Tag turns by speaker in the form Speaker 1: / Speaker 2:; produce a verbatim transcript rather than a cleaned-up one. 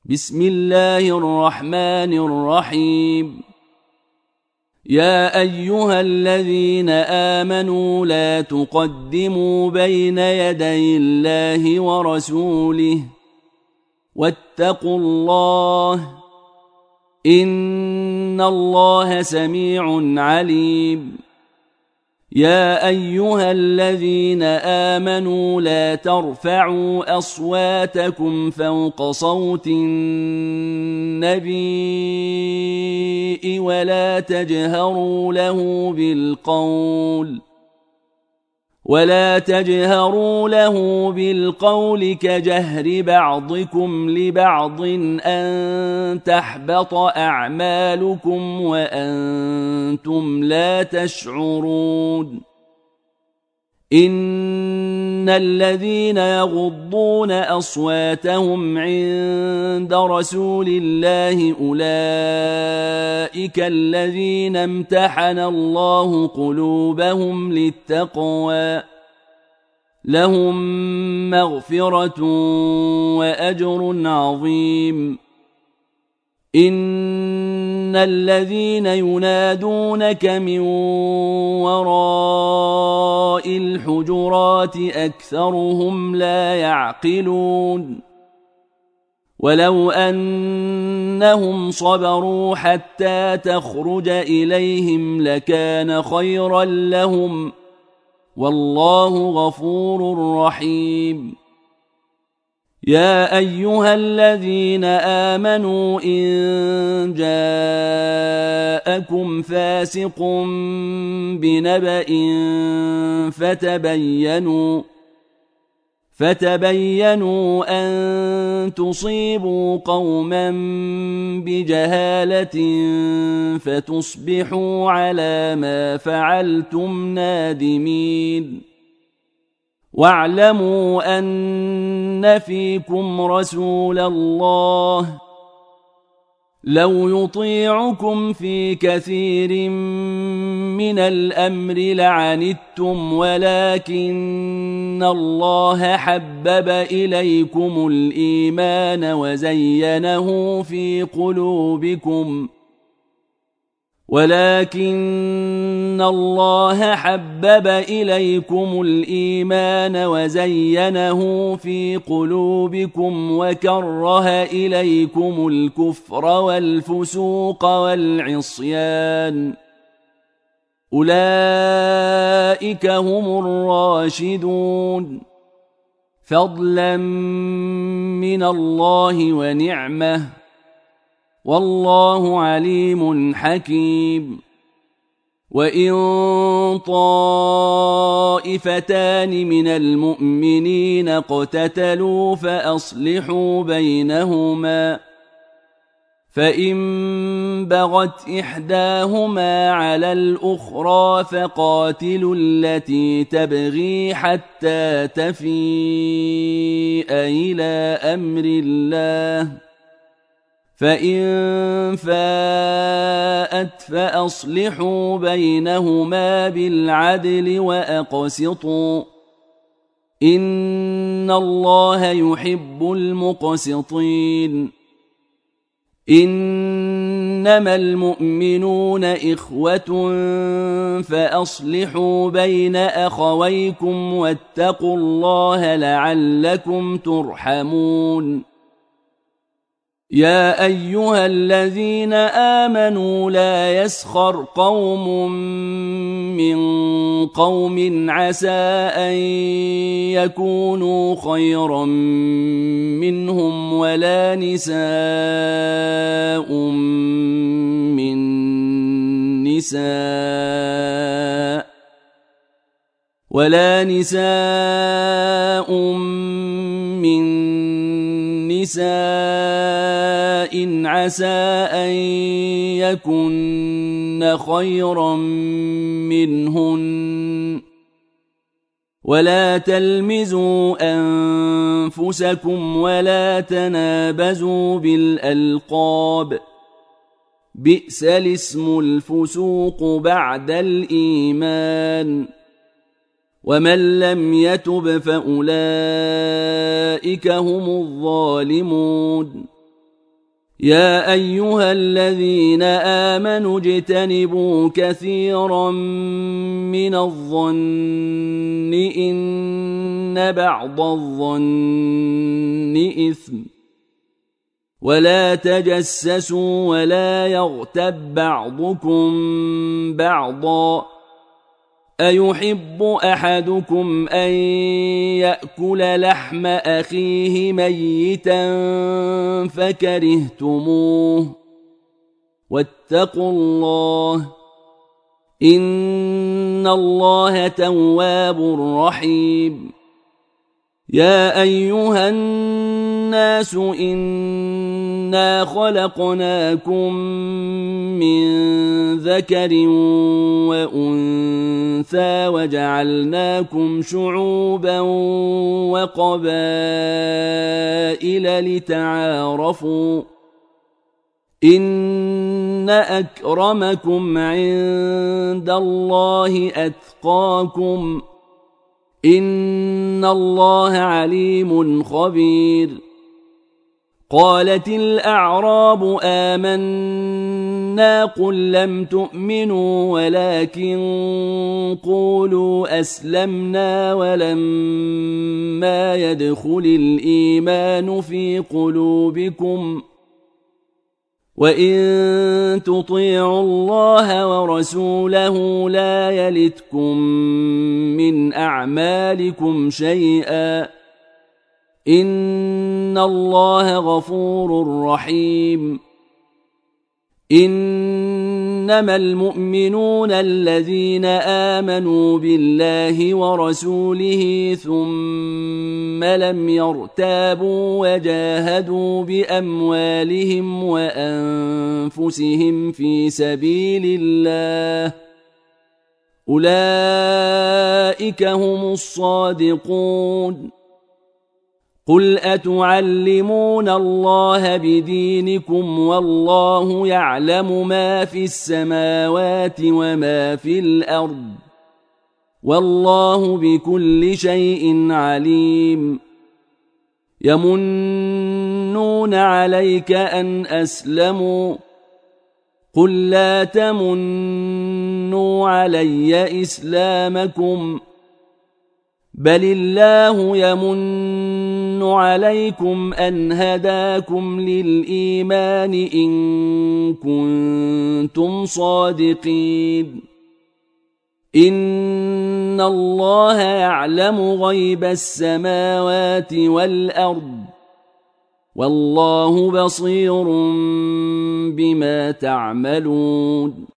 Speaker 1: بسم الله الرحمن الرحيم. يا أيها الذين آمنوا لا تقدموا بين يدي الله ورسوله واتقوا الله إن الله سميع عليم. يا أيها الذين آمنوا لا ترفعوا أصواتكم فوق صوت النبي ولا تجهروا له بالقول ولا تجهروا له بالقول كجهر بعضكم لبعض أن تحبط أعمالكم وأنتم لا تشعرون. إن الذين يغضون أصواتهم عند رسول الله أولئك الذين امتحن الله قلوبهم للتقوى لهم مغفرة وأجر عظيم. إن الذين ينادونك من وراء الحجرات أكثرهم لا يعقلون. ولو أنهم صبروا حتى تخرج إليهم لكان خيرا لهم والله غفور رحيم. يا أيها الذين آمنوا إن جاءكم فاسق بنبأ فتبينوا فتبينوا أن تصيبوا قوما بجهالة فتصبحوا على ما فعلتم نادمين. واعلموا أن فيكم رسول الله لو يطيعكم في كثير من الأمر لعنتم ولكن الله حبب إليكم الإيمان وزينه في قلوبكم ولكن الله حبب إليكم الإيمان وزينه في قلوبكم وكره إليكم الكفر والفسوق والعصيان أولئك هم الراشدون فضلا من الله ونعمه والله عليم حكيم. وإن طائفتان من المؤمنين اقتتلوا فأصلحوا بينهما فإن بغت إحداهما على الأخرى فقاتلوا التي تبغي حتى تفيء إلى أمر الله فإن فاءت فأصلحوا بينهما بالعدل وأقسطوا إن الله يحب المقسطين. إنما المؤمنون إخوة فأصلحوا بين أخويكم واتقوا الله لعلكم ترحمون. يا أيها الذين آمنوا لا يسخر قوم من قوم عسى أن يكونوا خيرا منهم ولا نساء من نساء ولا نساء من نساء عسى أن يكن خيرا منهن ولا تلمزوا أنفسكم ولا تنابزوا بالألقاب بئس الاسم الفسوق بعد الإيمان ومن لم يتب فأولئك هم الظالمون. يا أيها الذين آمنوا اجتنبوا كثيرا من الظن إن بعض الظن إثم ولا تجسسوا ولا يغتب بعضكم بعضا أيحب أحدكم أن يأكل لحم أخيه ميتا فكرهتموه واتقوا الله إن الله تواب رحيم يا أيها الناس إنا خلقناكم من ذكر وأنثى وجعلناكم شعوبا وقبائل لتعارفوا إن أكرمكم عند الله أتقاكم إن الله عليم خبير قالت الأعراب آمنا قل لم تؤمنوا ولكن قولوا أسلمنا ولما يدخل الإيمان في قلوبكم وإن تطيعوا الله ورسوله لا يلتكم من أعمالكم شيئا إن الله غفور رحيم إنما المؤمنون الذين آمنوا بالله ورسوله ثم لم يرتابوا وجاهدوا بأموالهم وأنفسهم في سبيل الله أولئك هم الصادقون قل أتعلمون الله بدينكم والله يعلم ما في السماوات وما في الأرض والله بكل شيء عليم يمنون عليك أن أسلموا قل لا تمنوا علي إسلامكم بل الله يمن عليكم أن هداكم للإيمان إن كنتم صادقين إن الله يعلم غيب السماوات والأرض والله بصير بما تعملون